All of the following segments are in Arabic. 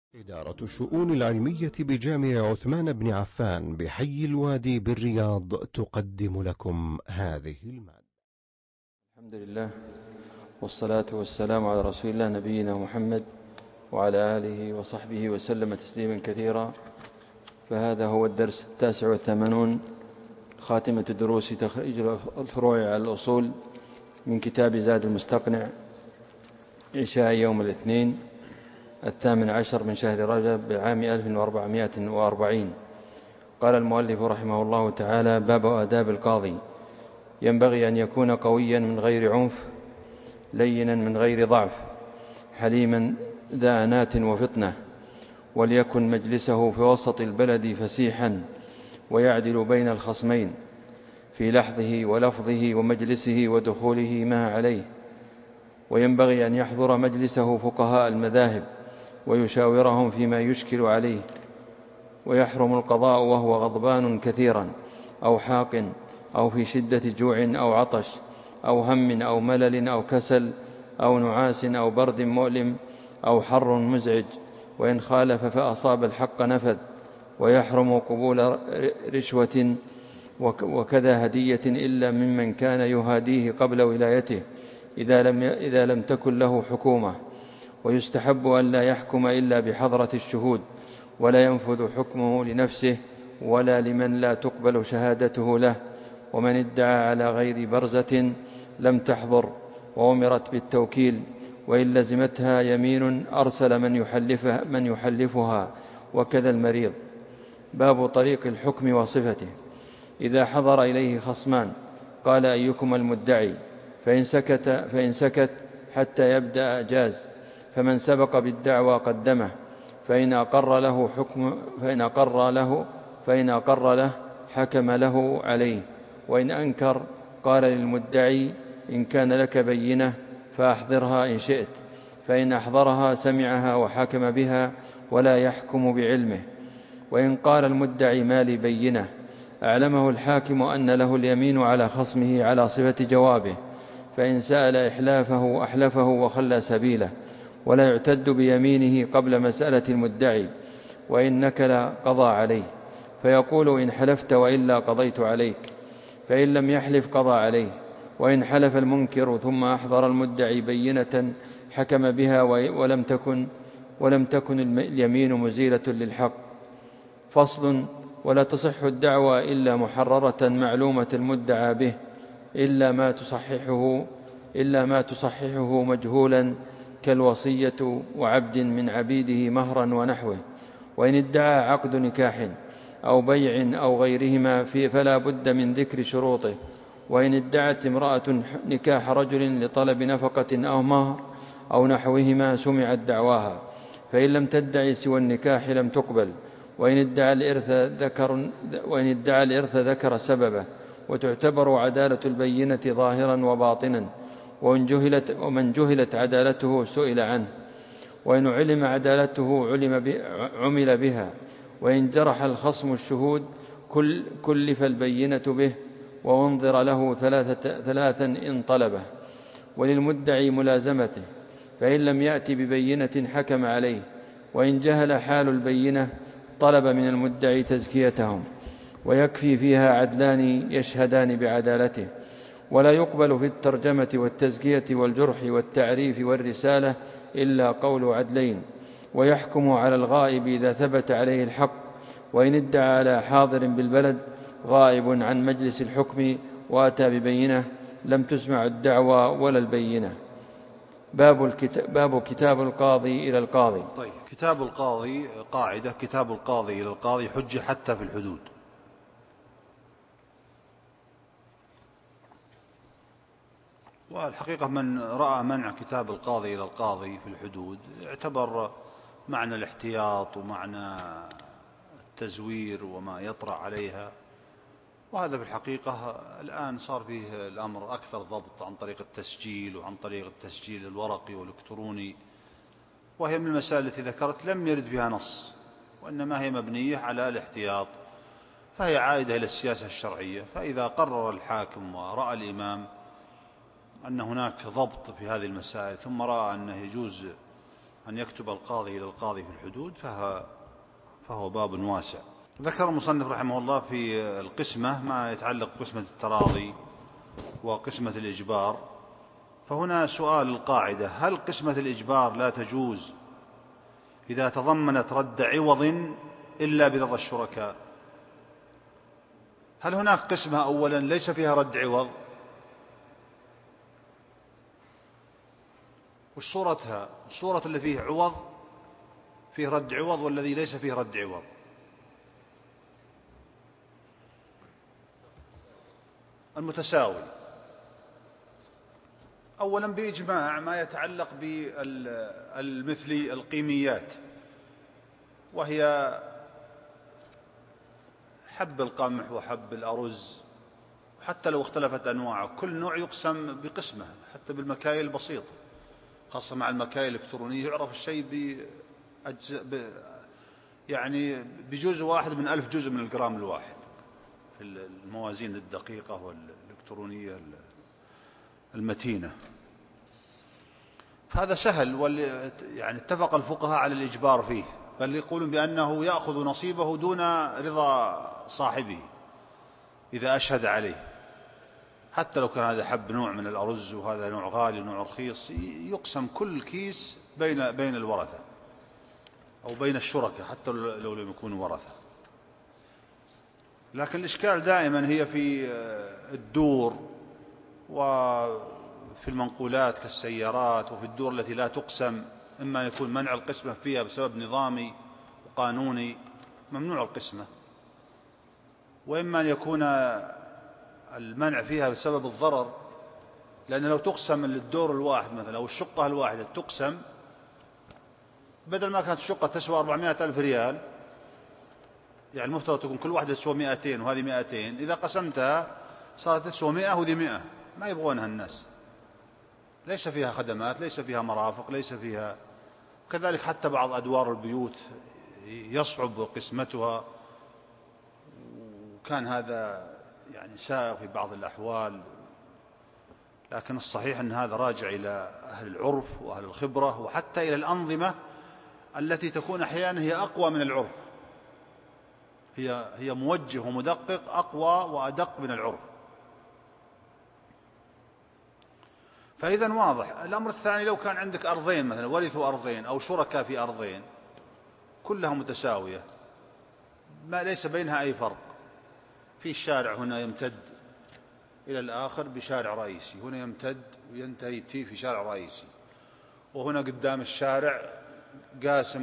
إدارة الشؤون العلمية بجامع عثمان بن عفان بحي الوادي بالرياض تقدم لكم هذه المادة. الحمد لله والصلاة والسلام على رسول الله نبينا محمد وعلى آله وصحبه وسلم تسليما كثيرا. فهذا هو الدرس 89 خاتمة دروس تخريج الفروع على الأصول من كتاب زاد المستقنع، عشاء يوم الاثنين 18 من شهر رجب بعام 1440. قال المؤلف رحمه الله تعالى: باب آداب القاضي. ينبغي أن يكون قويا من غير عنف، لينا من غير ضعف، حليما ذا أنات وفطنة، وليكن مجلسه في وسط البلد فسيحا ويعدل بين الخصمين في لحظه ولفظه ومجلسه ودخوله ما عليه. وينبغي أن يحضر مجلسه فقهاء المذاهب ويشاورهم فيما يشكل عليه. ويحرم القضاء وهو غضبان كثيرا أو حاق أو في شدة جوع أو عطش أو هم أو ملل أو كسل أو نعاس أو برد مؤلم أو حر مزعج، وإن خالف فأصاب الحق نفذ. ويحرم قبول رشوة وكذا هدية إلا ممن كان يهاديه قبل ولايته إذا لم تكن له حكومة. ويستحب أن لا يحكم إلا بحضرة الشهود، ولا ينفذ حكمه لنفسه ولا لمن لا تقبل شهادته له. ومن ادعى على غير برزة لم تحضر وأمرت بالتوكيل، وإن لزمتها يمين أرسل من يحلفها، وكذا المريض. باب طريق الحكم وصفته. إذا حضر إليه خصمان قال: أيكم المدعي؟ فإن سكت حتى يبدأ جاز، فمن سبق بالدعوى قدمه، فإن أقر له حكم له عليه. وإن أنكر قال للمدعي: إن كان لك بينة فأحضرها إن شئت، فإن أحضرها سمعها وحكم بها ولا يحكم بعلمه. وإن قال المدعي: ما لي بينة، أعلمه الحاكم أن له اليمين على خصمه على صفة جوابه، فإن سأل إحلافه أحلفه وخلى سبيله، ولا يعتد بيمينه قبل مسألة المدعي. وإن نكل قضى عليه، فيقول: إن حلفت وإلا قضيت عليك، فإن لم يحلف قضى عليه. وإن حلف المنكر ثم أحضر المدعي بينة حكم بها ولم تكن اليمين مزيلة للحق. فصل: ولا تصح الدعوى إلا محررة معلومة المدعى به، إلا ما تصححه مجهولا كالوصية وعبد من عبيده مهرا ونحوه. وإن ادعى عقد نكاح أو بيع أو غيرهما فلا بد من ذكر شروطه. وإن ادعت امرأة نكاح رجل لطلب نفقة أو مهر أو نحوهما سمعت دعواها، فإن لم تدعي سوى النكاح لم تقبل. وإن ادعى الإرث ذكر سببه، وتعتبر عدالة البينة ظاهرا وباطنا. ومن جهلت عدالته سئل عنه، وإن علم عدالته عمل بها. وإن جرح الخصم الشهود كلف البينة به، وانظر له ثلاثا إن طلبه. وللمدعي ملازمته، فإن لم يأت ببينة حكم عليه. وإن جهل حال البينة طلب من المدعي تزكيتهم، ويكفي فيها عدلان يشهدان بعدالته. ولا يقبل في الترجمة والتزكية والجرح والتعريف والرسالة إلا قول عدلين. ويحكم على الغائب إذا ثبت عليه الحق. وإن ادعى على حاضر بالبلد غائب عن مجلس الحكم وأتى ببينة لم تسمع الدعوى ولا البينة. باب كتاب القاضي إلى القاضي. طيب، كتاب القاضي قاعدة: كتاب القاضي إلى القاضي حجة حتى في الحدود. والحقيقة من رأى منع كتاب القاضي إلى القاضي في الحدود اعتبر معنى الاحتياط ومعنى التزوير وما يطرأ عليها، وهذا في الحقيقة الآن صار فيه الأمر أكثر ضبط عن طريق التسجيل وعن طريق التسجيل الورقي والإلكتروني، وهي من المسائل التي ذكرت لم يرد فيها نص، وإنما هي مبنية على الاحتياط، فهي عائدة إلى السياسة الشرعية. فإذا قرر الحاكم ورأى الإمام أن هناك ضبط في هذه المسائل، ثم رأى أنه يجوز أن يكتب القاضي إلى القاضي في الحدود فهو باب واسع. ذكر المصنف رحمه الله في القسمة ما يتعلق بقسمة التراضي وقسمة الإجبار. فهنا سؤال القاعدة: هل قسمة الإجبار لا تجوز إذا تضمنت رد عوض إلا برضا الشركاء؟ هل هناك قسمة أولا ليس فيها رد عوض؟ وش صورتها؟ الصورة اللي فيه عوض، فيه رد عوض، والذي ليس فيه رد عوض. المتساوي. أولا بإجماع ما يتعلق بالمثل القيميات، وهي حب القمح وحب الأرز، حتى لو اختلفت أنواعه كل نوع يقسم بقسمه، حتى بالمكاييل البسيطة، خاصة مع المكاييل الإلكترونية يعرف الشيء يعني بجزء واحد من 1000 جزء من الجرام الواحد في الموازين الدقيقة والإلكترونية المتينة. فهذا سهل، يعني اتفق الفقهاء على الإجبار فيه، بل يقولون بأنه يأخذ نصيبه دون رضا صاحبه إذا أشهد عليه، حتى لو كان هذا حب نوع من الأرز وهذا نوع غالي ونوع رخيص، يقسم كل كيس بين الورثة أو بين الشركاء حتى لو لم يكونوا ورثة. لكن الإشكال دائما هي في الدور وفي المنقولات كالسيارات، وفي الدور التي لا تقسم، إما يكون منع القسمة فيها بسبب نظامي وقانوني ممنوع القسمة، وإما أن يكون المنع فيها بسبب الضرر، لأن لو تقسم الدور الواحد مثلا أو الشقة الواحدة تقسم، بدل ما كانت الشقة تسوى 400,000 ريال، يعني المفترض تكون كل واحدة تسوى 200 وهذه 200، إذا قسمتها صارت تسوى 100 وذي 100. ما يبغونها الناس، ليس فيها خدمات، ليس فيها مرافق، ليس فيها. كذلك حتى بعض أدوار البيوت يصعب قسمتها، وكان هذا يعني سائغ في بعض الأحوال. لكن الصحيح أن هذا راجع إلى أهل العرف وأهل الخبرة، وحتى إلى الأنظمة التي تكون أحيانا هي أقوى من العرف، هي موجه ومدقق أقوى وأدق من العرف. فإذا واضح. الأمر الثاني: لو كان عندك أرضين مثلا، ورثوا أرضين أو شركاء في أرضين كلها متساوية، ما ليس بينها أي فرق، في الشارع هنا يمتد إلى الآخر بشارع رئيسي، هنا يمتد وينتهي في شارع رئيسي، وهنا قدام الشارع قاسم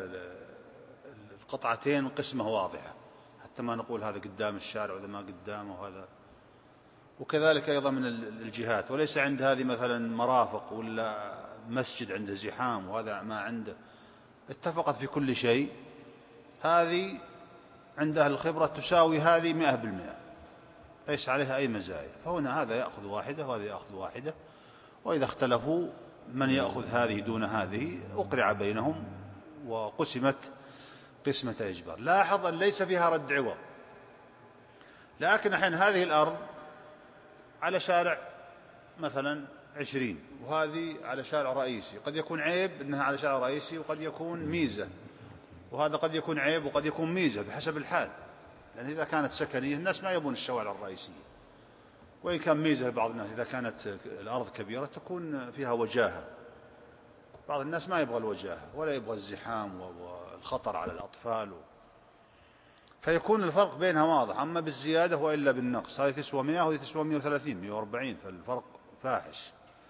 القطعتين قسمة واضحة، حتى ما نقول هذا قدام الشارع وهذا ما قدامه وهذا. وكذلك أيضا من الجهات، وليس عند هذه مثلا مرافق ولا مسجد عنده زحام وهذا ما عنده، اتفقت في كل شيء، هذه عند أهل الخبرة تساوي هذه 100%، ليس عليها أي مزايا. فهنا هذا يأخذ واحدة وهذا يأخذ واحدة، وإذا اختلفوا من يأخذ هذه دون هذه أقرع بينهم وقسمت قسمة إجبار. لاحظ أن ليس فيها رد عوض، لكن أحيانا هذه الأرض على شارع مثلا 20، وهذه على شارع رئيسي، قد يكون عيب أنها على شارع رئيسي وقد يكون ميزة، وهذا قد يكون عيب وقد يكون ميزة بحسب الحال، لأن إذا كانت سكنية الناس ما يبون الشوارع الرئيسية، وإن كان ميزة لبعض الناس إذا كانت الأرض كبيرة تكون فيها وجاهة. بعض الناس ما يبغى الوجاهة ولا يبغى الزحام والخطر على الأطفال فيكون الفرق بينها واضح. أما بالزيادة وإلا بالنقص، هذه تسوى 100 وهذه تسوى 130 140، فالفرق فاحش.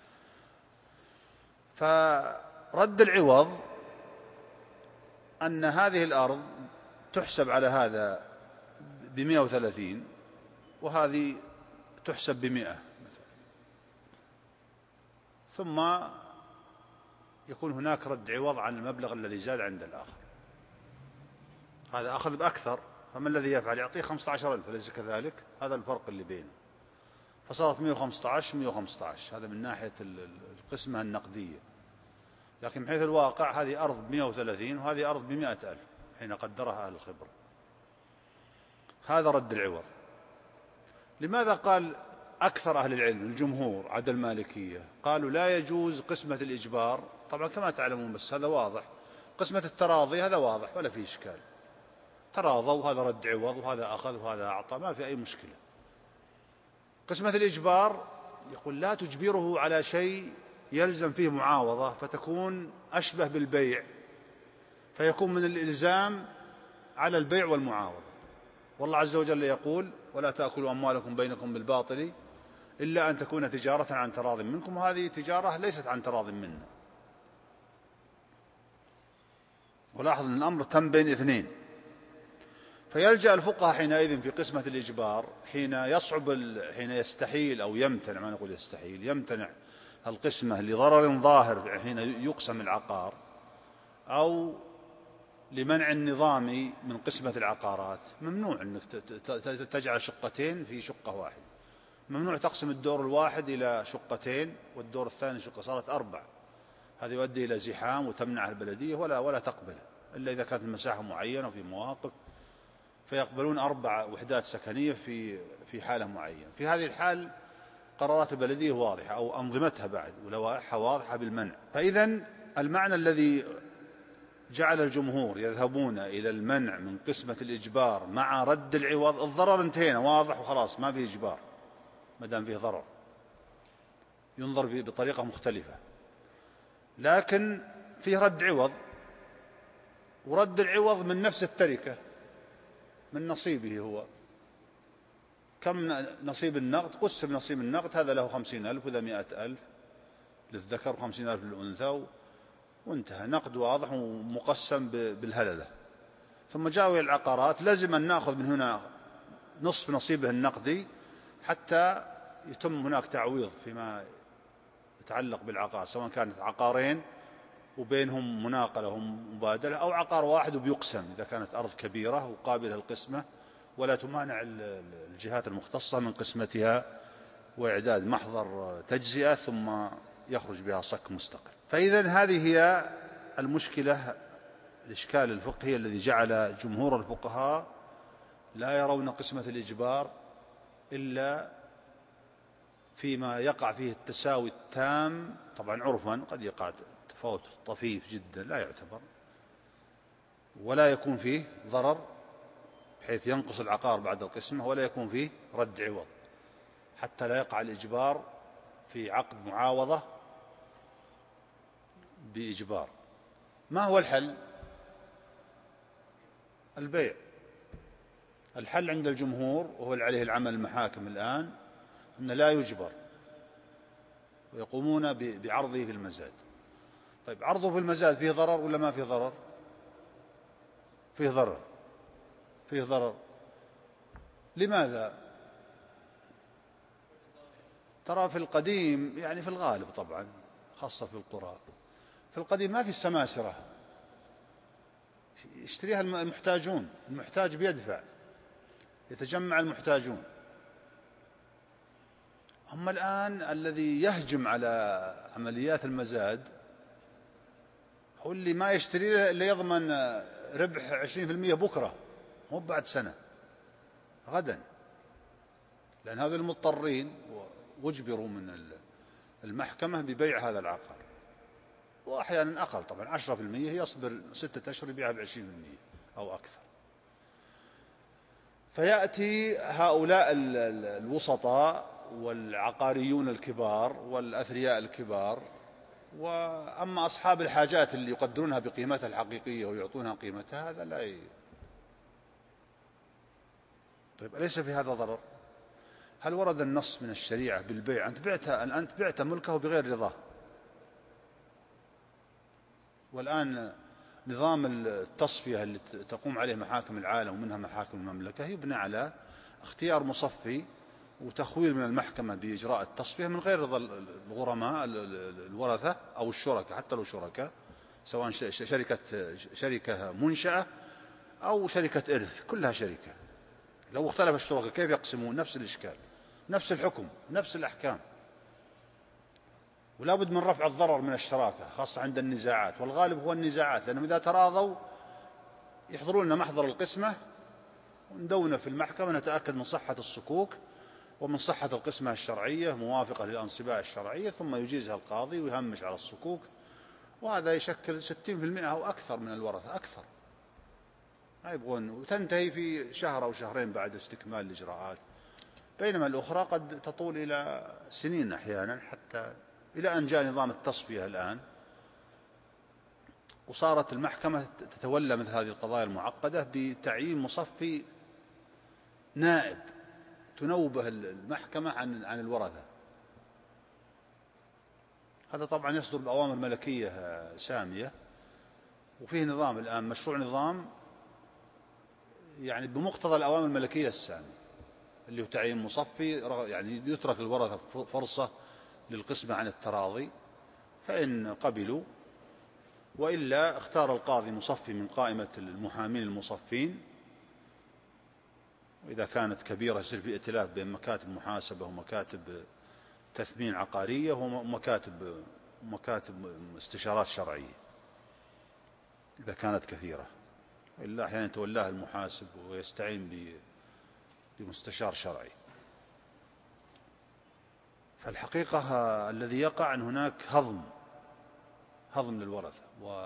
فرد العوض أن هذه الأرض تحسب على هذا ب130 وهذه تحسب ب100 مثلا، ثم يكون هناك رد عوض عن المبلغ الذي زاد عند الآخر. هذا أخذ بأكثر، فما الذي يفعل؟ يعطيه 15,000، أليس كذلك؟ هذا الفرق اللي بينه، فصارت 115 115. هذا من ناحية القسمة النقدية، لكن من حيث الواقع هذه أرض ب130 وهذه أرض ب100,000 حين قدرها أهل الخبرة. هذا رد العوض. لماذا قال أكثر أهل العلم الجمهور عدا المالكية قالوا لا يجوز قسمة الإجبار طبعا كما تعلمون، بس هذا واضح. قسمة التراضي هذا واضح ولا فيه إشكال، تراضوا وهذا رد عوض وهذا أخذ وهذا أعطى، ما في أي مشكلة. قسمة الإجبار يقول لا تجبره على شيء يلزم فيه معاوضة فتكون أشبه بالبيع، فيكون من الإلزام على البيع والمعاوضة. والله عز وجل يقول ولا تأكلوا أموالكم بينكم بالباطل إلا أن تكون تجارة عن تراض منكم، وهذه تجارة ليست عن تراض منا. ولاحظ أن الأمر تم بين اثنين. فيلجأ الفقهاء حينئذ في قسمة الإجبار حين يستحيل أو يمتنع، ما نقول يستحيل، يمتنع القسمة لضرر ظاهر حين يقسم العقار، أو لمنع النظام من قسمة العقارات. ممنوع أنك تجعل شقتين في شقة واحدة، ممنوع تقسم الدور الواحد إلى شقتين والدور الثاني شقة، صارت 4. هذا يؤدي إلى زحام وتمنع البلدية ولا تقبله إلا إذا كانت المساحة معينة وفي مواقف، فيقبلون 4 وحدات سكنية في حالة معينة. في هذه الحال قرارات البلدية واضحة أو أنظمتها بعد ولوائحها واضحة بالمنع. فإذا المعنى الذي جعل الجمهور يذهبون إلى المنع من قسمة الإجبار مع رد العوض، الضرر انتهينا واضح وخلاص، ما فيه إجبار ما دام فيه ضرر، ينظر بطريقة مختلفة. لكن فيه رد عوض، ورد العوض من نفس التركة، من نصيبه هو. كم نصيب النقد؟ قسم نصيب النقد، هذا له 50,000 وذا 100,000 للذكر و50,000 للأنثى، وانتهى. نقد واضح ومقسم بالهللة. ثم جاءوا إلى العقارات، لازم أن نأخذ من هنا نصف نصيبه النقدي حتى يتم هناك تعويض فيما يتعلق بالعقار، سواء كانت عقارين وبينهم مناقلة ومبادلة، أو عقار واحد وبيقسم إذا كانت أرض كبيرة وقابلة للقسمة، ولا تمانع الجهات المختصة من قسمتها وإعداد محضر تجزئة ثم يخرج بها صك مستقل. فإذا هذه هي المشكلة، الإشكال الفقهي الذي جعل جمهور الفقهاء لا يرون قسمة الإجبار إلا فيما يقع فيه التساوي التام. طبعا عرفا قد يقع تفاوت طفيف جدا لا يعتبر، ولا يكون فيه ضرر بحيث ينقص العقار بعد القسمة، ولا يكون فيه رد عوض، حتى لا يقع الإجبار في عقد معاوضة بإجبار. ما هو الحل؟ البيع. الحل عند الجمهور، وهو اللي عليه العمل المحاكم الآن، أن لا يجبر، ويقومون بعرضه في المزاد. طيب عرضه في المزاد فيه ضرر ولا ما فيه ضرر؟ فيه ضرر، فيه ضرر. لماذا؟ ترى في القديم، يعني في الغالب طبعا خاصة في القرى، في القديم ما في السماسرة، يشتريها المحتاجون، المحتاج بيدفع، يتجمع المحتاجون. أما الآن الذي يهجم على عمليات المزاد هو اللي ما يشتري إلا يضمن ربح 20% بكرة، مو بعد سنة، غدا، لأن هذول المضطرين واجبروا من المحكمة ببيع هذا العقار، وأحيانا أقل طبعا 10%، يصبر 6 أشهر يبيعها ب20% أو أكثر. فيأتي هؤلاء الوسطاء والعقاريون الكبار والأثرياء الكبار، وأما أصحاب الحاجات اللي يقدرونها بقيمتها الحقيقية ويعطونها قيمتها، هذا لا طيب أليس في هذا ضرر؟ هل ورد النص من الشريعة بالبيع؟ أنت بعت ملكه بغير رضاه، والآن نظام التصفية اللي تقوم عليه محاكم العالم ومنها محاكم المملكة يبنى على اختيار مصفي وتخويل من المحكمة بإجراء التصفية من غير رضا الغرماء الورثة أو الشركاء، حتى لو شركاء، سواء شركة منشأة أو شركة إرث، كلها شركة. لو اختلف الشركاء كيف يقسمون؟ نفس الإشكال، نفس الحكم، نفس الأحكام. ولا بد من رفع الضرر من الشراكة، خاصة عند النزاعات، والغالب هو النزاعات، لأنهم إذا تراضوا يحضرون لنا محضر القسمة وندون في المحكمة نتأكد من صحة الصكوك ومن صحة القسمة الشرعية موافقة للأنصباء الشرعية، ثم يجيزها القاضي ويهمش على الصكوك وهذا يشكل 60% أو أكثر من الورثة، أكثر ما يبغون، وتنتهي في شهر أو شهرين بعد استكمال الإجراءات، بينما الأخرى قد تطول إلى سنين أحيانا، حتى إلى أن جاء نظام التصفية الآن، وصارت المحكمة تتولى مثل هذه القضايا المعقدة بتعيين مصفي نائب تنوبه المحكمة عن الورثة. هذا طبعا يصدر بأوامر ملكية سامية، وفيه نظام الآن مشروع نظام يعني بمقتضى الأوامر الملكية السامية، اللي هو تعيين مصفي، يعني يترك الورثة فرصة للقسمة عن التراضي، فإن قبلوا وإلا اختار القاضي مصفي من قائمة المحامين المصفين، وإذا كانت كبيرة يصير في ائتلاف بين مكاتب محاسبة ومكاتب تثمين عقارية ومكاتب استشارات شرعية إذا كانت كثيرة، إلا أحيانا يتولاها المحاسب ويستعين بمستشار شرعي. فالحقيقة الذي يقع أن هناك هضم للورثة،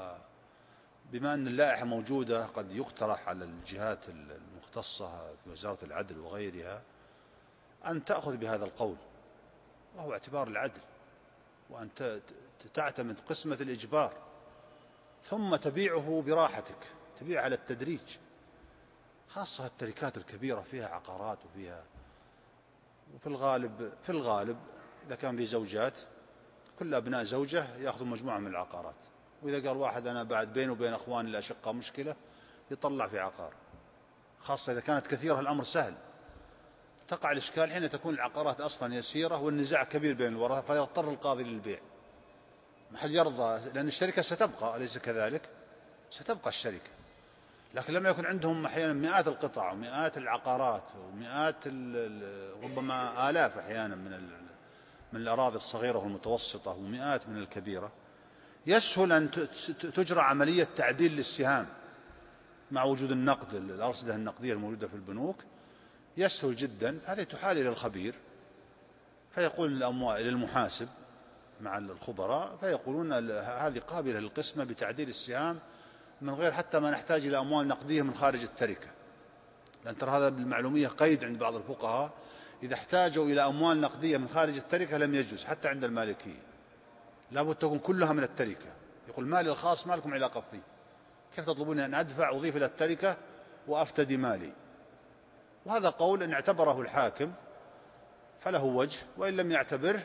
وبما أن اللائحة موجودة قد يقترح على الجهات المختصة في وزارة العدل وغيرها أن تأخذ بهذا القول، وهو اعتبار العدل، وأن تعتمد قسمة الإجبار ثم تبيعه براحتك، تبيع على التدريج، خاصة التركات الكبيرة فيها عقارات وفيها، وفي الغالب إذا كان في زوجات كل أبناء زوجة يأخذوا مجموعة من العقارات، وإذا قال واحد أنا بعد بيني وبين أخواني الأشقاء مشكلة يطلع في عقار، خاصة إذا كانت كثيرة الأمر سهل. تقع الإشكال حين تكون العقارات أصلا يسيرة والنزاع كبير بين الورثة، فيضطر القاضي للبيع، ما حد يرضى، لأن الشركة ستبقى، أليس كذلك؟ ستبقى الشركة، لكن لما يكون عندهم أحيانا مئات القطع ومئات العقارات ومئات ربما آلاف أحيانا من الأراضي الصغيرة والمتوسطة ومئات من الكبيرة، يسهل أن تجرى عملية تعديل للسهام مع وجود النقد، الأرصدة النقدية الموجودة في البنوك، يسهل جدا. هذه تحال إلى الخبير فيقول للمحاسب مع الخبراء، فيقولون هذه قابلة للقسمة بتعديل السهام من غير حتى ما نحتاج إلى أموال نقدية من خارج التركة، لأن ترى هذا بالمعلومية قيد عند بعض الفقهاء، إذا احتاجوا إلى أموال نقدية من خارج التركة لم يجوز، حتى عند المالكية لابد تكون كلها من التركة، يقول مالي الخاص ما لكم علاقة فيه، كيف تطلبون أن أدفع أضيف إلى التركة وأفتدي مالي؟ وهذا قول إن اعتبره الحاكم فله وجه، وإن لم يعتبره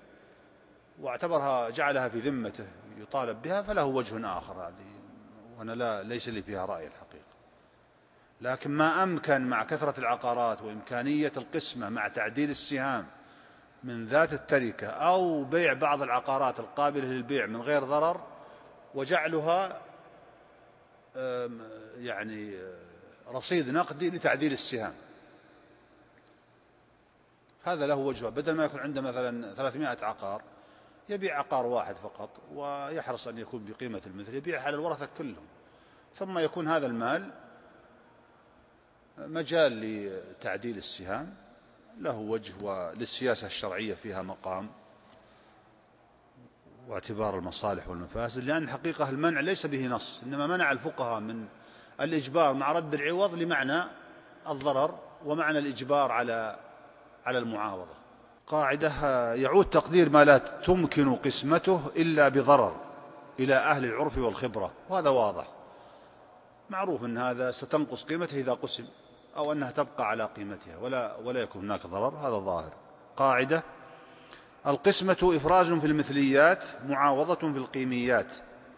واعتبرها جعلها في ذمته يطالب بها فله وجه آخر، هذه وأنا ليس لي فيها رأي الحقيقة. لكن ما أمكن مع كثرة العقارات وإمكانية القسمة مع تعديل السهام من ذات التركة أو بيع بعض العقارات القابلة للبيع من غير ضرر وجعلها يعني رصيد نقدي لتعديل السهام، هذا له وجه. بدل ما يكون عنده مثلا 300 عقار يبيع عقار واحد فقط ويحرص أن يكون بقيمة المثل، يبيع على الورثة كلهم، ثم يكون هذا المال مجال لتعديل السهام، له وجه، وللسياسة الشرعية فيها مقام، واعتبار المصالح والمفاسد، لأن الحقيقة المنع ليس به نص، إنما منع الفقهاء من الإجبار مع رد العوض لمعنى الضرر ومعنى الإجبار على المعاوضة. قاعدة يعود تقدير ما لا تمكن قسمته إلا بضرر إلى أهل العرف والخبرة، وهذا واضح معروف أن هذا ستنقص قيمته إذا قسم، أو أنها تبقى على قيمتها ولا يكون هناك ضرر، هذا ظاهر. قاعدة القسمة إفراز في المثليات معاوضة في القيميات.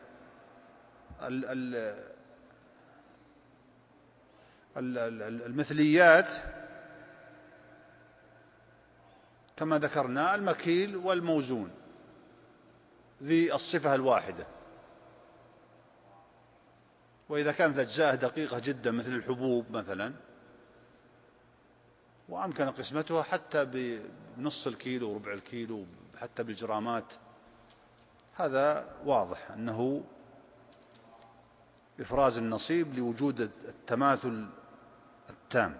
المثليات كما ذكرنا المكيل والموزون ذي الصفة الواحدة، وإذا كانت أجزاء دقيقة جدا مثل الحبوب مثلا وأمكن قسمتها حتى بنص الكيلو وربع الكيلو حتى بالجرامات، هذا واضح أنه إفراز النصيب لوجود التماثل التام.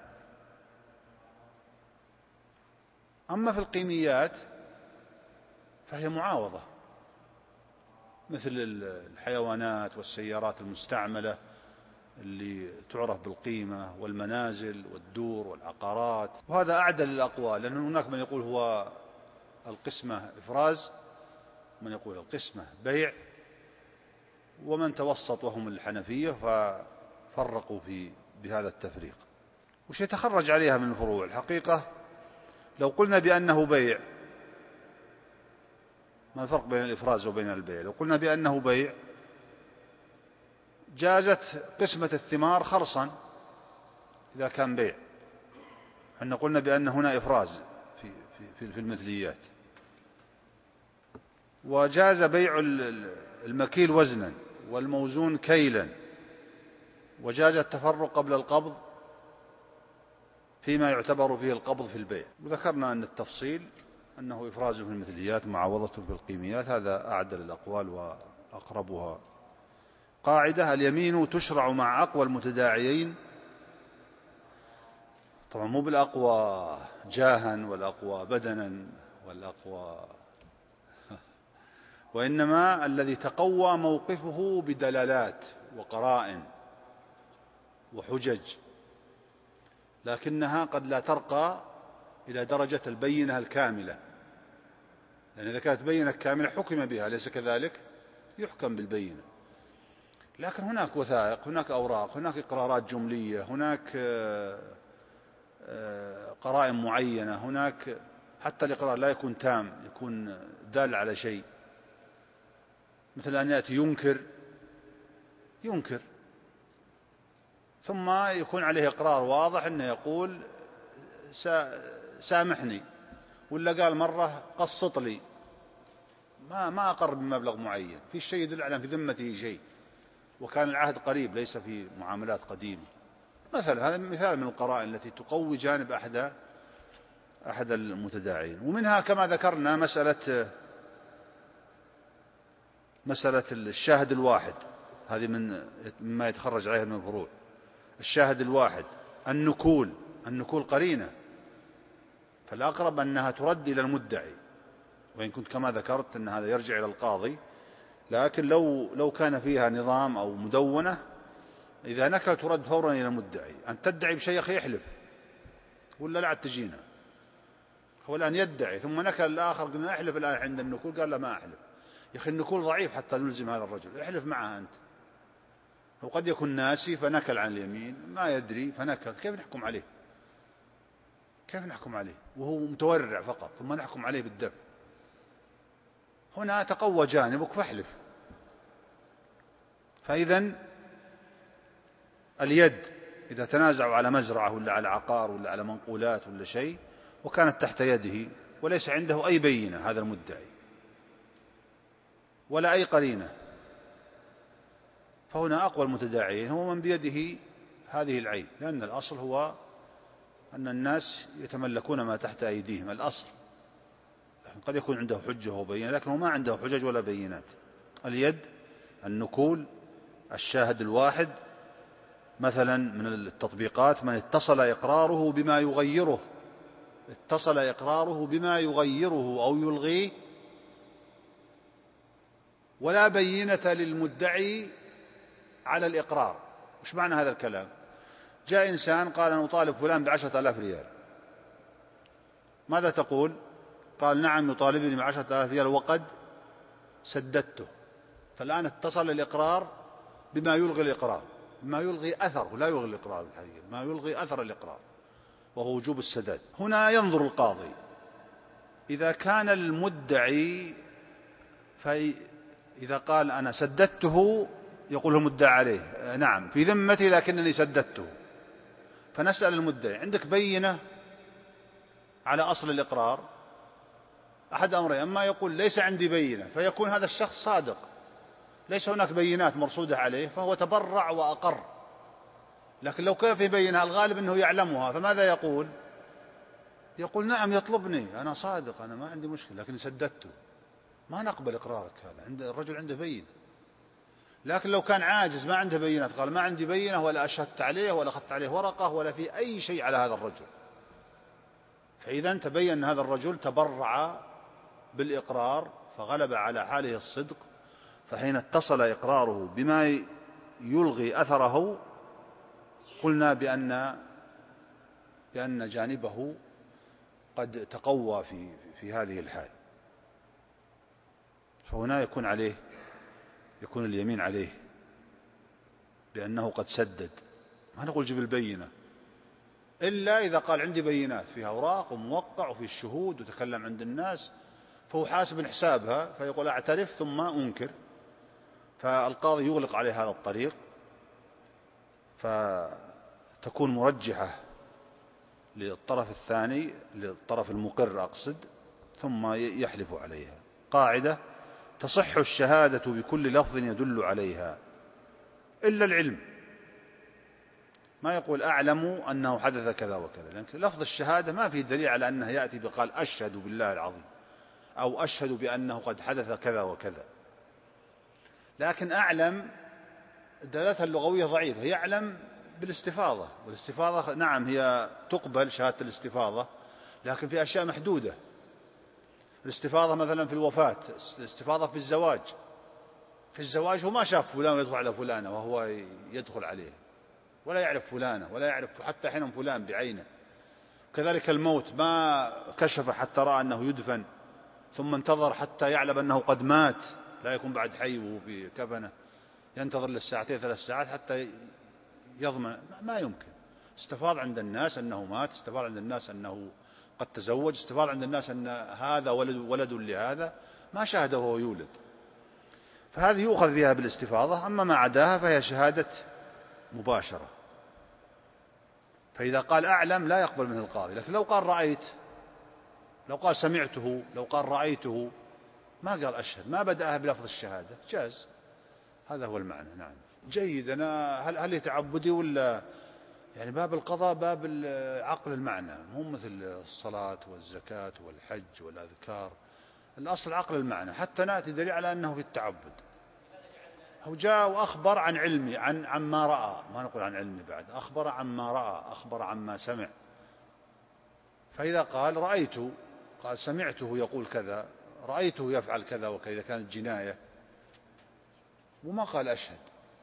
أما في القيميات فهي معاوضة، مثل الحيوانات والسيارات المستعملة اللي تعرف بالقيمة، والمنازل والدور والعقارات. وهذا أعدل الأقوال، لأن هناك من يقول هو القسمة إفراز، من يقول القسمة بيع، ومن توسط وهم الحنفية ففرقوا بهذا التفريق. وش يتخرج عليها من الفروع الحقيقة؟ لو قلنا بأنه بيع، ما الفرق بين الإفراز وبين البيع؟ لو قلنا بأنه بيع جازت قسمة الثمار خرصا إذا كان بيع، أن قلنا بأن هنا إفراز في المثليات، وجاز بيع المكيل وزنا والموزون كيلا، وجاز التفرق قبل القبض فيما يعتبر فيه القبض في البيع. وذكرنا أن التفصيل أنه إفراز في المثليات معوضة في القيميات، هذا أعدل الأقوال وأقربها. قاعدة: اليمين تشرع مع أقوى المتداعيين، طبعا مو بالأقوى جاها والأقوى بدنا والأقوى، وإنما الذي تقوى موقفه بدلالات وقرائن وحجج، لكنها قد لا ترقى إلى درجة البينة الكاملة، لأن إذا كانت بينة كاملة حكم بها، ليس كذلك يحكم بالبينة. لكن هناك وثائق، هناك أوراق، هناك إقرارات جملية، هناك قرائن معينة، هناك حتى الإقرار لا يكون تام، يكون دال على شيء، مثل أن يأتي ينكر ثم يكون عليه إقرار واضح أنه يقول سامحني، ولا قال مرة قسط لي، ما أقر بمبلغ معين، في شيء يدل على في ذمته شيء، وكان العهد قريب ليس في معاملات قديمة مثلا. هذا مثال من القرائن التي تقوي جانب أحد المتداعين. ومنها كما ذكرنا مسألة الشاهد الواحد، هذه مما يتخرج عليها من الفروع. الشاهد الواحد، النكول قرينة، فالأقرب أنها ترد إلى المدعي، وإن كنت كما ذكرت أن هذا يرجع إلى القاضي، لكن لو كان فيها نظام أو مدونة، إذا نكل ترد فورا إلى المدعي. أن تدعي بشيء أخي احلف، ولا لا تجينا. هو الآن يدعي ثم نكل الآخر، قلنا احلف الآن عند النكول، قال لا ما أحلف. يا أخي النكول ضعيف حتى نلزم هذا الرجل، احلف معه أنت. وقد يكون ناسي فنكل عن اليمين، ما يدري فنكل، كيف نحكم عليه؟ وهو متورع فقط، ثم نحكم عليه بالدفع؟ هنا تقوى جانبك فاحلف. فإذا اليد إذا تنازعوا على مزرعة ولا على عقار ولا على منقولات ولا شيء، وكانت تحت يده وليس عنده أي بينة هذا المدعي ولا أي قرينة، فهنا أقوى المتداعيين هو من بيده هذه العين، لأن الأصل هو أن الناس يتملكون ما تحت أيديهم، الأصل. قد يكون عنده حجة وبينة، لكن هو ما عنده حجج ولا بينات. اليد، النكول، الشاهد الواحد. مثلا من التطبيقات: من اتصل إقراره بما يغيره أو يلغيه، ولا بينة للمدعي على الإقرار. وش معنى هذا الكلام؟ جاء إنسان قال أنا أطالب فلان ب10,000 ريال، ماذا تقول؟ قال نعم يطالبني ب10,000 ريال وقد سددته. فالآن اتصل الإقرار بما يلغي الإقرار، بما يلغي أثره، لا يلغي الإقرار الحقيقي، ما يلغي أثر الإقرار، وهو وجوب السداد. هنا ينظر القاضي إذا كان المدعي، فإذا قال أنا سددته، يقول المدعي عليه نعم في ذمتي لكنني سددته. فنسأل المدعي عندك بينة على أصل الإقرار؟ أحد أمرين: أما يقول ليس عندي بينة، فيكون هذا الشخص صادق، ليس هناك بينات مرصودة عليه، فهو تبرع وأقر. لكن لو كان في بينة الغالب أنه يعلمها، فماذا يقول؟ يقول نعم يطلبني، أنا صادق، أنا ما عندي مشكلة، لكن سددته. ما نقبل إقرارك هذا، الرجل عنده بينة. لكن لو كان عاجز ما عنده بينات، قال ما عندي بينة ولا أشهدت عليه ولا أخذت عليه ورقة ولا في أي شيء على هذا الرجل، فإذا تبين أن هذا الرجل تبرع بالإقرار فغلب على حاله الصدق، فحين اتصل إقراره بما يلغي أثره قلنا بأن جانبه قد تقوى في هذه الحال، فهنا يكون اليمين عليه بأنه قد سدد. ما نقول جيب البينة إلا إذا قال عندي بينات فيها أوراق وموقع وفي الشهود وتكلم عند الناس، فهو حاسب حسابها فيقول أعترف ثم أنكر، فالقاضي يغلق عليه هذا الطريق فتكون مرجحة للطرف الثاني، للطرف المقر أقصد، ثم يحلف عليها. قاعدة: تصح الشهادة بكل لفظ يدل عليها إلا العلم. ما يقول أعلم أنه حدث كذا وكذا، لأن لفظ الشهادة ما فيه دليل على أنه يأتي بقال أشهد بالله العظيم أو أشهد بأنه قد حدث كذا وكذا. لكن أعلم دلالتها اللغوية ضعيفة، يعلم بالاستفاضة، والاستفاضة نعم هي تقبل شهادة الاستفاضة، لكن في أشياء محدودة. الاستفاضة مثلا في الوفاة، الاستفاضة في الزواج. في الزواج هو ما شاف فلان يدخل على فلانة وهو يدخل عليه، ولا يعرف فلانة ولا يعرف حتى حين فلان بعينه. كذلك الموت ما كشف حتى رأى أنه يدفن، ثم انتظر حتى يعلم أنه قد مات، لا يكون بعد حي وهو في كفنه، ينتظر للساعتين 3 ساعات حتى يضمن. ما يمكن. استفاض عند الناس أنه مات، استفاض عند الناس أنه قد تزوج، استفاض عند الناس أن هذا ولد لهذا، ما شاهده وهو يولد. فهذه يؤخذ فيها بالاستفاضة. أما ما عداها فهي شهادة مباشرة. فإذا قال أعلم لا يقبل منه القاضي. لكن لو قال رأيت، لو قال سمعته، لو قال رأيته، ما قال أشهد، ما بدأها بلفظ الشهادة، جاز. هذا هو المعنى. نعم جيد. أنا هل يتعبدي ولا يعني باب القضاء باب عقل المعنى، مو مثل الصلاة والزكاة والحج والأذكار. الأصل عقل المعنى، حتى نأتي دليل على أنه في التعبد. هو جاء وأخبر عن علمي عما رأى، ما نقول عن علمي بعد، أخبر عما رأى، أخبر عما سمع. فإذا قال رأيت، قال سمعته يقول كذا، رأيته يفعل كذا وكذا إذا كانت جناية، وما قال أشهد.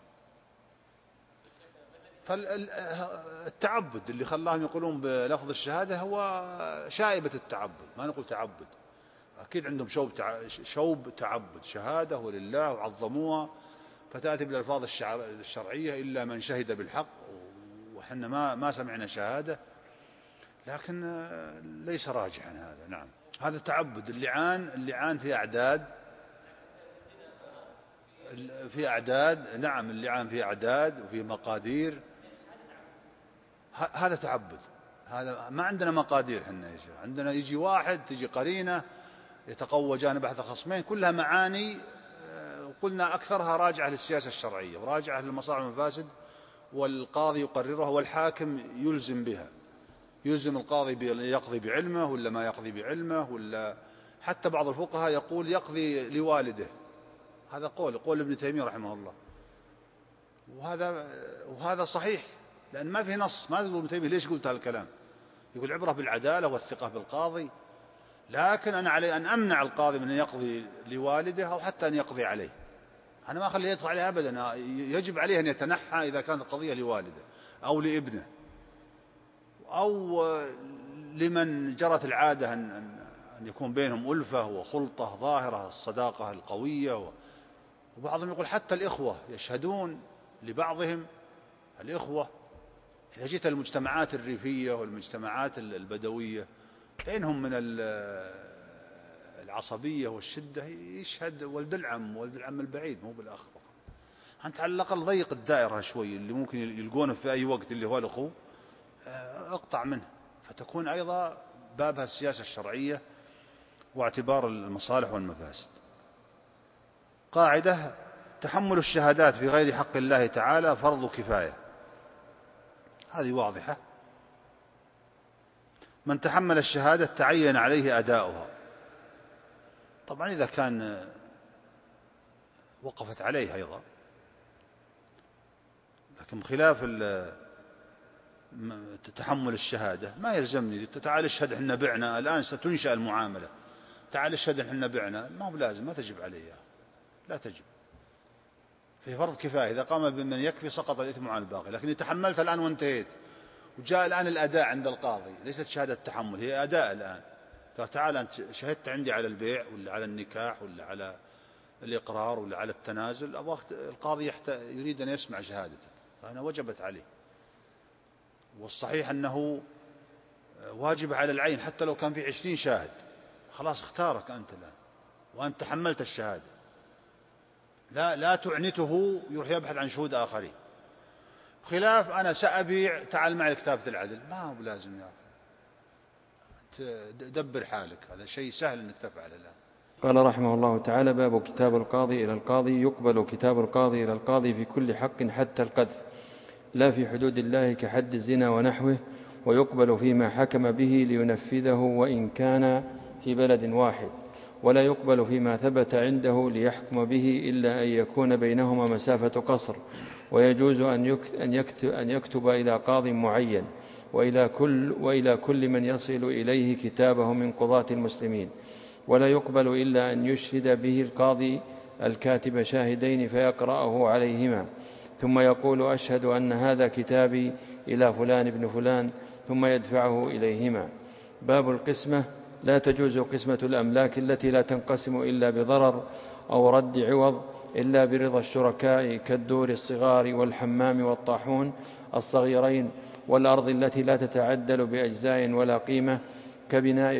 فالتعبد اللي خلاهم يقولون بلفظ الشهادة هو شائبة التعبد، ما نقول تعبد. أكيد عندهم شوب تعبد، شهادة ولله وعظموها، فتأتي بالألفاظ الشرعية إلا من شهد بالحق، وحنا ما سمعنا شهادة، لكن ليس راجحا هذا. نعم هذا تعبد. اللعان في أعداد، نعم اللعان في أعداد وفي مقادير، هذا تعبد. هذا ما عندنا مقادير، حنا عندنا يجي واحد تجي قرينة يتقوى جانب أحد الخصمين، كلها معاني قلنا أكثرها راجعة للسياسة الشرعية وراجعة للمصالح والمفاسد، والقاضي يقررها والحاكم يلزم بها. يلزم القاضي يقضي بعلمه ولا ما يقضي بعلمه، ولا حتى بعض الفقهاء يقول يقضي لوالده. هذا قول ابن تيمية رحمه الله، وهذا صحيح، لأن ما في نص. ما تقول ابن تيمية ليش قلت هذا الكلام؟ يقول عبرة بالعدالة والثقة بالقاضي. لكن أنا علي أن أمنع القاضي من أن يقضي لوالده أو حتى أن يقضي عليه. أنا ما أخليه يدخل عليه أبدا. يجب عليه أن يتنحى إذا كانت القضية لوالده أو لابنه أو لمن جرت العادة أن يكون بينهم ألفة وخلطة ظاهرة، الصداقة القوية. وبعضهم يقول حتى الإخوة يشهدون لبعضهم. الإخوة إذا جيت المجتمعات الريفية والمجتمعات البدوية بينهم من العصبية والشدة يشهد ولد العم البعيد، مو بالأخ فقط. أنت على الأقل ضيق الدائرة شوي، اللي ممكن يلقونه في أي وقت اللي هو الأخو اقطع منه، فتكون أيضا بابها السياسة الشرعية واعتبار المصالح والمفاسد. قاعدة: تحمل الشهادات في غير حق الله تعالى فرض كفاية. هذه واضحة. من تحمل الشهادة تعين عليه أداؤها. طبعا إذا كان وقفت عليه أيضا، لكن خلاف تحمل الشهادة ما يلزمني تعال اشهد احنا بعنا، الآن ستنشأ المعاملة، تعال اشهد احنا بعنا، ما هو لازم، ما تجب عليه، لا تجب. في فرض كفاية، إذا قام بمن يكفي سقط الإثم عن الباقي. لكن تحملت الآن وانتهيت، وجاء الآن الأداء عند القاضي، ليست شهادة تحمل، هي أداء الآن. قال تعال أنت شهدت عندي على البيع ولا على النكاح ولا على الإقرار ولا على التنازل، القاضي يريد أن يسمع شهادتك، فأنا وجبت عليه. والصحيح أنه واجب على العين حتى لو كان في 20 شاهد، خلاص اختارك أنت الآن وأنت تحملت الشهادة، لا تعنته يروح يبحث عن شهود آخرين. خلاف أنا سأبيع تعال معي كتابة العدل، ما هو لازم يا أخي، دبر حالك، هذا شيء سهل أنك تفعله الآن. قال رحمه الله تعالى: باب كتاب القاضي إلى القاضي. يقبل كتاب القاضي إلى القاضي في كل حق حتى القذف، لا في حدود الله كحد الزنا ونحوه، ويقبل فيما حكم به لينفذه وإن كان في بلد واحد، ولا يقبل فيما ثبت عنده ليحكم به إلا أن يكون بينهما مسافة قصر، ويجوز أن يكتب إلى قاض معين وإلى كل من يصل إليه كتابه من قضاة المسلمين، ولا يقبل إلا أن يشهد به القاضي الكاتب شاهدين فيقرأه عليهما، ثم يقول: أشهد أن هذا كتابي إلى فلان ابن فلان، ثم يدفعه إليهما. باب القسمة. لا تجوز قسمة الأملاك التي لا تنقسم إلا بضرر أو رد عوض إلا برضا الشركاء، كالدور الصغار والحمام والطاحون الصغيرين، والأرض التي لا تتعدل بأجزاء ولا قيمة، كبناء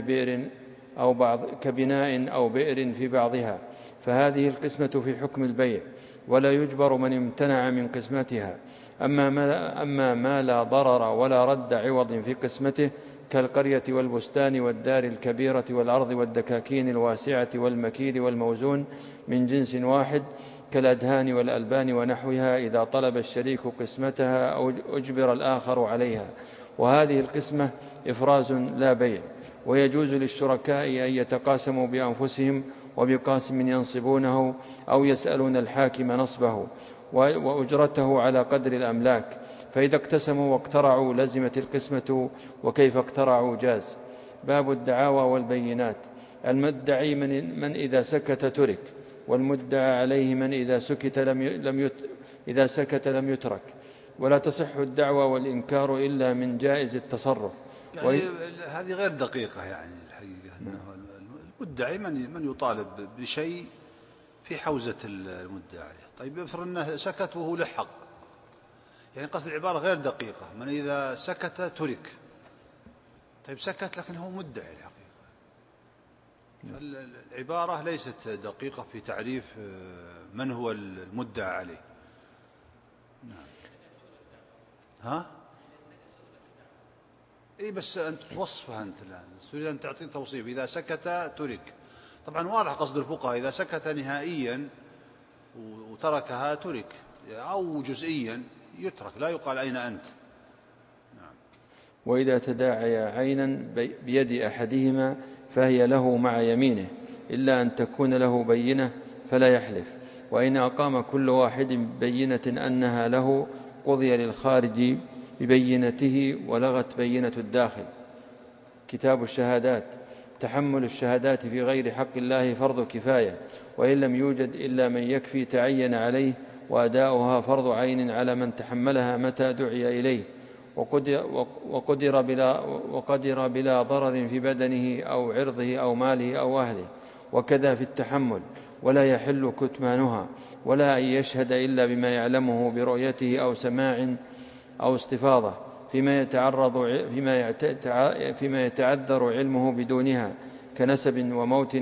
أو بئر في بعضها، فهذه القسمة في حكم البيع، ولا يجبر من امتنع من قسمتها. أما ما لا ضرر ولا رد عوض في قسمته، كالقرية والبستان والدار الكبيرة والأرض والدكاكين الواسعة والمكيل والموزون من جنس واحد، كالأدهان والألبان ونحوها، إذا طلب الشريك قسمتها أو أجبر الآخر عليها، وهذه القسمة إفراز لا بيع. ويجوز للشركاء أن يتقاسموا بأنفسهم وبقاسم ينصبونه أو يسألون الحاكم نصبه وأجرته على قدر الأملاك، فإذا اقتسموا واقترعوا لزمت القسمة، وكيف اقترعوا جاز. باب الدعاوى والبينات. المدعي من إذا سكت ترك، والمدعى عليه من إذا سكت لم يترك، ولا تصح الدعوى والإنكار إلا من جائز التصرف. يعني هذه غير دقيقة، يعني الحقيقة أنه المدعي من يطالب بشيء في حوزة المدعي. طيب افرض أنه سكت وهو له حق، يعني قصد العبارة غير دقيقة، من إذا سكت ترك. طيب سكت لكن هو مدعي الحقيقة. العبارة ليست دقيقة في تعريف من هو المدعى عليه. نعم. ها؟ إيه بس أنت توصفها أنت الآن، تريد أن تعطي توصيف. إذا سكت ترك، طبعا واضح قصد الفقهاء، إذا سكت نهائيا وتركها ترك، أو جزئيا يترك، لا يقال أين أنت. نعم. وإذا تداعي عينا بيد أحدهما فهي له مع يمينه، إلا أن تكون له بينة فلا يحلف، وإن أقام كل واحد بينة أنها له قضي للخارج ببينته ولغت بينة الداخل. كتاب الشهادات. تحمل الشهادات في غير حق الله فرض كفاية، وإن لم يوجد إلا من يكفي تعين عليه، وأداؤها فرض عين على من تحملها متى دعي إليه، وقدر بلا ضرر في بدنه أو عرضه أو ماله أو أهله. وكذا في التحمل، ولا يحل كتمانها، ولا أن يشهد إلا بما يعلمه برؤيته أو سماع أو استفاضة، فيما يتعذر علمه بدونها، كنسب وموت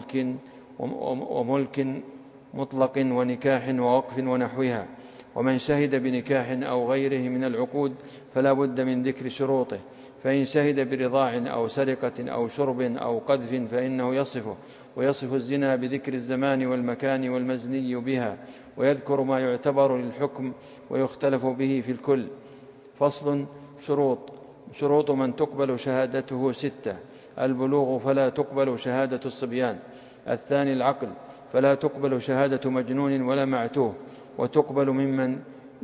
وملك مطلق ونكاح ووقف ونحوها. ومن شهد بنكاح أو غيره من العقود فلا بد من ذكر شروطه، فإن شهد برضاع أو سرقة أو شرب أو قذف فإنه يصفه، ويصف الزنا بذكر الزمان والمكان والمزني بها، ويذكر ما يعتبر للحكم ويختلف به في الكل. فصل. شروط من تقبل شهادته 6: البلوغ، فلا تقبل شهادة الصبيان. الثاني العقل، فلا تقبل شهادة مجنون ولا معتوه، وتقبل ممن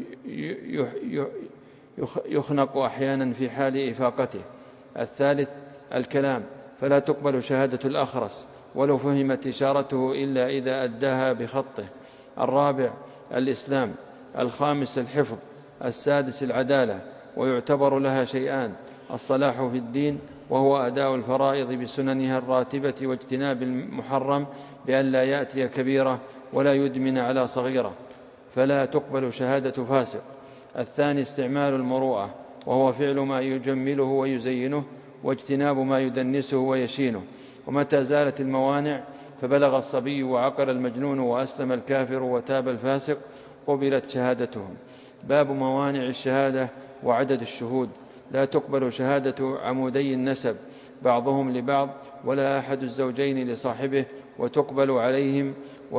يخنق أحيانا في حال إفاقته. الثالث الكلام، فلا تقبل شهادة الأخرس ولو فهمت إشارته إلا إذا أداها بخطه. الرابع الإسلام. الخامس الحفظ. السادس العدالة. ويعتبر لها شيئان: الصلاح في الدين، وهو أداء الفرائض بسننها الراتبة واجتناب المحرم بأن لا يأتي كبيرة ولا يدمن على صغيرة، فلا تقبل شهادة فاسق. الثاني استعمال المروءة، وهو فعل ما يجمله ويزينه، واجتناب ما يدنسه ويشينه. ومتى زالت الموانع فبلغ الصبي وعقل المجنون وأسلم الكافر وتاب الفاسق قبلت شهادتهم. باب موانع الشهادة وعدد الشهود. لا تقبل شهادة عمودي النسب بعضهم لبعض ولا أحد الزوجين لصاحبه، وتقبل عليهم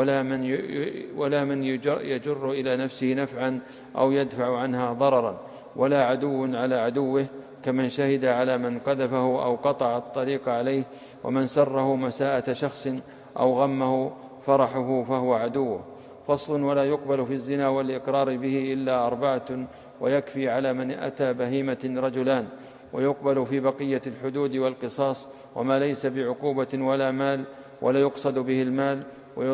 ولا من يجر إلى نفسه نفعا أو يدفع عنها ضررا، ولا عدو على عدوه، كمن شهد على من قذفه أو قطع الطريق عليه، ومن سره مساءة شخص أو غمه فرحه فهو عدوه. فصل. ولا يقبل في الزنا والإقرار به إلا 4، ويكفي على من أتى بهيمة رجلان. ويقبل في بقية الحدود والقصاص وما ليس بعقوبة ولا مال، ولا يقصد به المال،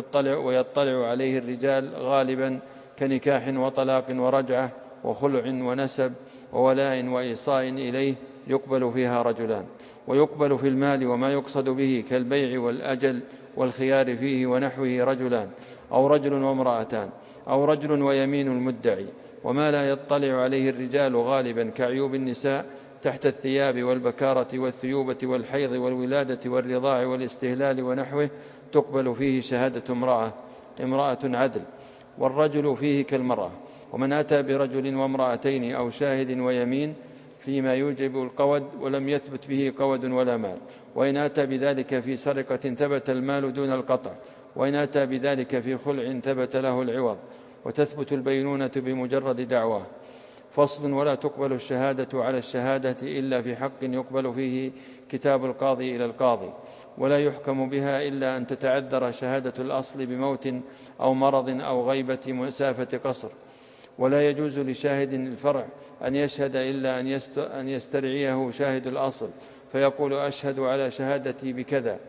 ويطلع عليه الرجال غالبا، كنكاح وطلاق ورجعة وخلع ونسب وولاء وإيصاء إليه، يقبل فيها رجلان. ويقبل في المال وما يقصد به كالبيع والأجل والخيار فيه ونحوه رجلان، أو رجل وامرأتان، أو رجل ويمين المدعي، وما لا يطلع عليه الرجال غالبا كعيوب النساء تحت الثياب والبكارة والثيوبة والحيض والولادة والرضاع والاستهلال ونحوه، تقبل فيه شهادة امرأة عدل. والرجل فيه كالمرأة. ومن أتى برجل وامرأتين أو شاهد ويمين فيما يوجب القود ولم يثبت به قود ولا مال، وإن أتى بذلك في سرقة ثبت المال دون القطع، وإن أتى بذلك في خلع ثبت له العوض، وتثبت البينونة بمجرد دعواه. فصل. ولا تقبل الشهادة على الشهادة إلا في حق يقبل فيه كتاب القاضي إلى القاضي، ولا يحكم بها إلا أن تتعذر شهادة الأصل بموت أو مرض أو غيبة مسافة قصر. ولا يجوز لشاهد الفرع أن يشهد إلا أن يسترعيه شاهد الأصل، فيقول أشهد على شهادتي بكذا،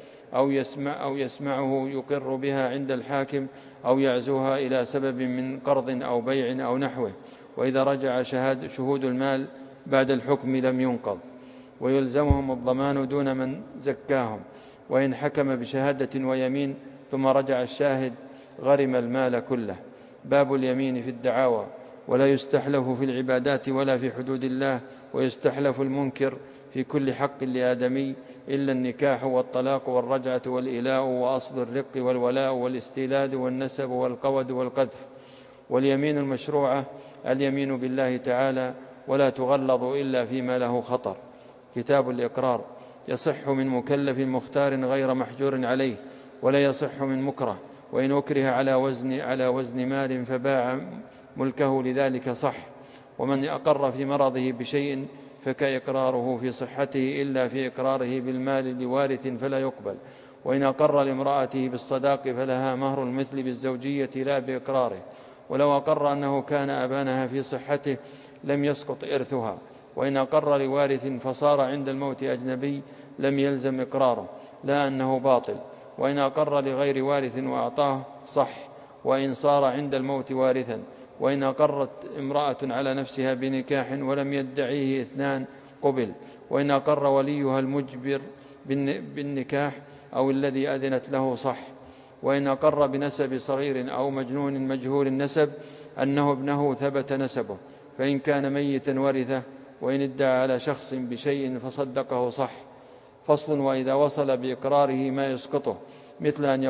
أو يسمعه يقر بها عند الحاكم، أو يعزوها إلى سبب من قرض أو بيع أو نحوه. وإذا رجع شهود المال بعد الحكم لم ينقض، ويلزمهم الضمان دون من زكاهم. وإن حكم بشهادة ويمين ثم رجع الشاهد غرم المال كله. باب اليمين في الدعاوى. ولا يستحلف في العبادات ولا في حدود الله، ويستحلف المنكر في كل حق لآدمي إلا النكاح والطلاق والرجعة والإلاء وأصل الرق والولاء والاستيلاد والنسب والقود والقذف. واليمين المشروعة اليمين بالله تعالى، ولا تغلظ إلا فيما له خطر. كتاب الإقرار. يصح من مكلف مختار غير محجور عليه، ولا يصح من مكره، وإن أكره على وزن مال فباع ملكه لذلك صح. ومن أقر في مرضه بشيء فكإقراره في صحته، إلا في إقراره بالمال لوارث فلا يقبل. وإن أقر لامرأته بالصداق فلها مهر المثل بالزوجية لا بإقراره. ولو أقر أنه كان أبانها في صحته لم يسقط إرثها. وإن أقر لوارث فصار عند الموت أجنبي لم يلزم إقراره، لا أنه باطل. وإن أقر لغير وارث وأعطاه صح، وإن صار عند الموت وارثا. وإن أقرت امرأة على نفسها بنكاح ولم يدعيه 2 قبل. وإن أقر وليها المجبر بالنكاح أو الذي أذنت له صح. وإن أقر بنسب صغير أو مجنون مجهول النسب أنه ابنه ثبت نسبه، فإن كان ميتا ورثه. وإن ادعى على شخص بشيء فصدقه صح. فصل. وإذا وصل بإقراره ما يسقطه، مثل أن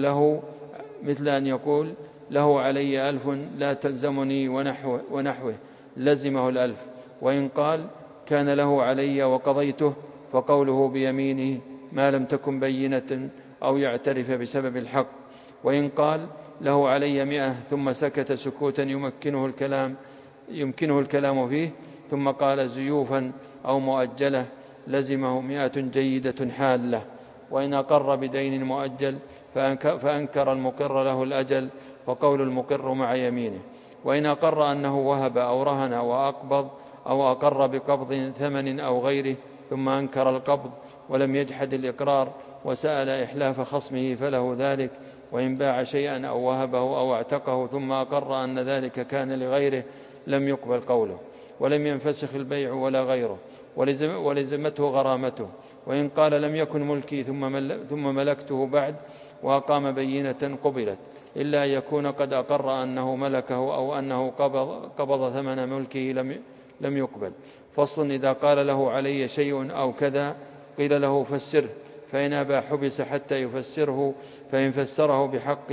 يقول له علي 1000 لا تلزمني ونحوه لزمه 1000. وإن قال كان له علي وقضيته فقوله بيمينه ما لم تكن بينة أو يعترف بسبب الحق. وإن قال له علي 100 ثم سكت سكوتا يمكنه الكلام فيه، ثم قال زيوفا أو مؤجلة لزمه 100 جيدة حالة. وإن أقر بدين مؤجل فأنكر المقر له الأجل، فقول المقر مع يمينه. وإن أقر أنه وهب أو رهن وأقبض، أو أقر بقبض ثمن أو غيره ثم أنكر القبض ولم يجحد الإقرار وسأل إحلاف خصمه فله ذلك، وإن باع شيئا أو وهبه أو اعتقه ثم أقر أن ذلك كان لغيره لم يقبل قوله، ولم ينفسخ البيع ولا غيره، ولزمته غرامته. وإن قال لم يكن ملكي ثم ملكته بعد وأقام بينة قبلت، إلا أن يكون قد أقر أنه ملكه أو أنه قبض ثمن ملكه لم يقبل. فصل: إذا قال له علي شيء أو كذا قيل له فسره، فإن أبى حبس حتى يفسره، فإن فسره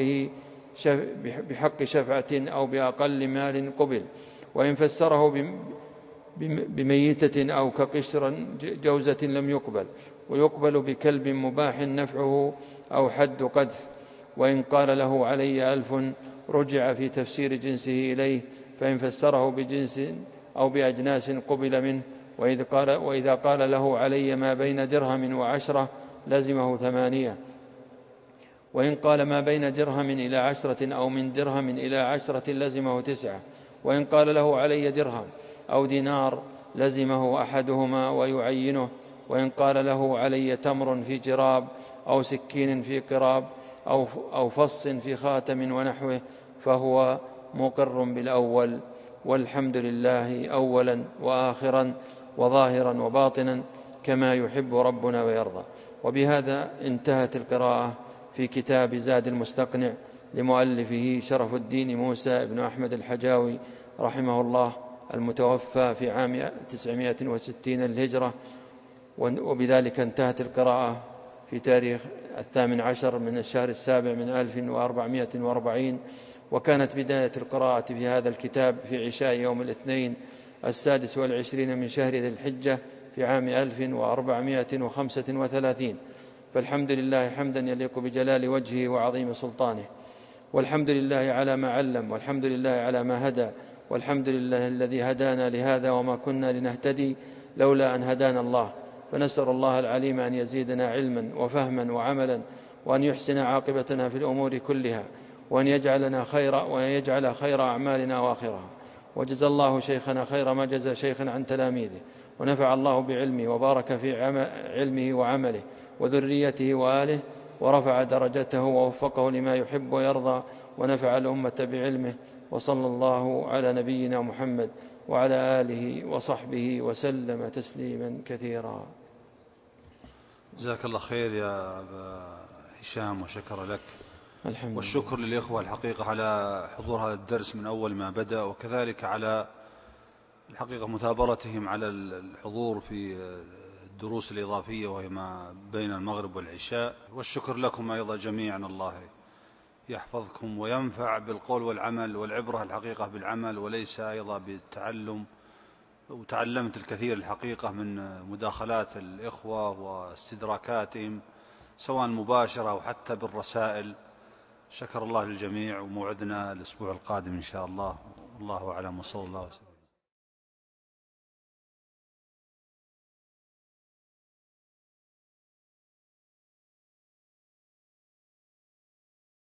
بحق شفعة أو بأقل مال قبل، وإن فسره بميتة أو كقشر جوزة لم يقبل، ويقبل بكلب مباح نفعه أو حد قذف. وإن قال له علي 1000 رجع في تفسير جنسه إليه، فإن فسره بجنس أو بأجناس قبل منه. وإذا قال له علي ما بين درهم و10 لزمه 8. وإن قال ما بين درهم إلى 10 أو من درهم إلى 10 لزمه 9. وإن قال له علي درهم أو دينار لزمه أحدهما ويعينه. وإن قال له علي تمر في جراب أو سكين في قراب أو فص في خاتم ونحوه فهو مقر بالأول. والحمد لله أولا وآخرا وظاهرا وباطنا كما يحب ربنا ويرضى. وبهذا انتهت القراءة في كتاب زاد المستقنع لمؤلفه شرف الدين موسى بن أحمد الحجاوي رحمه الله، المتوفى في عام 960 الهجرة. وبذلك انتهت القراءة في تاريخ 18 من الشهر السابع من 1440. وكانت بداية القراءة في هذا الكتاب في عشاء يوم الاثنين 26 من شهر ذي الحجة في عام 1435. فالحمد لله حمدا يليق بجلال وجهه وعظيم سلطانه، والحمد لله على ما علم، والحمد لله على ما هدى، والحمد لله الذي هدانا لهذا وما كنا لنهتدي لولا أن هدانا الله. فنسأل الله العليم أن يزيدنا علما وفهما وعملا، وأن يحسن عاقبتنا في الأمور كلها، وأن يجعل خير أعمالنا وآخرها. وجزى الله شيخنا خير ما جزى شيخا عن تلاميذه، ونفع الله بعلمه وبارك في علمه وعمله وذريته وآله، ورفع درجته ووفقه لما يحب ويرضى، ونفع الأمة بعلمه. وصلى الله على نبينا محمد وعلى آله وصحبه وسلم تسليما كثيرا. جزاك الله خير يا أبا هشام، وشكر لك. والشكر لله. للإخوة الحقيقة على حضور هذا الدرس من أول ما بدأ، وكذلك على الحقيقة مثابرتهم على الحضور في الدروس الإضافية وهي ما بين المغرب والعشاء. والشكر لكم أيضا جميعا، الله يحفظكم وينفع بالقول والعمل، والعبرة الحقيقة بالعمل وليس أيضا بالتعلم. وتعلمت الكثير الحقيقة من مداخلات الإخوة واستدراكاتهم سواء مباشرة أو حتى بالرسائل. شكر الله للجميع، وموعدنا الأسبوع القادم إن شاء الله. والله أعلم، وصلى الله وسلم.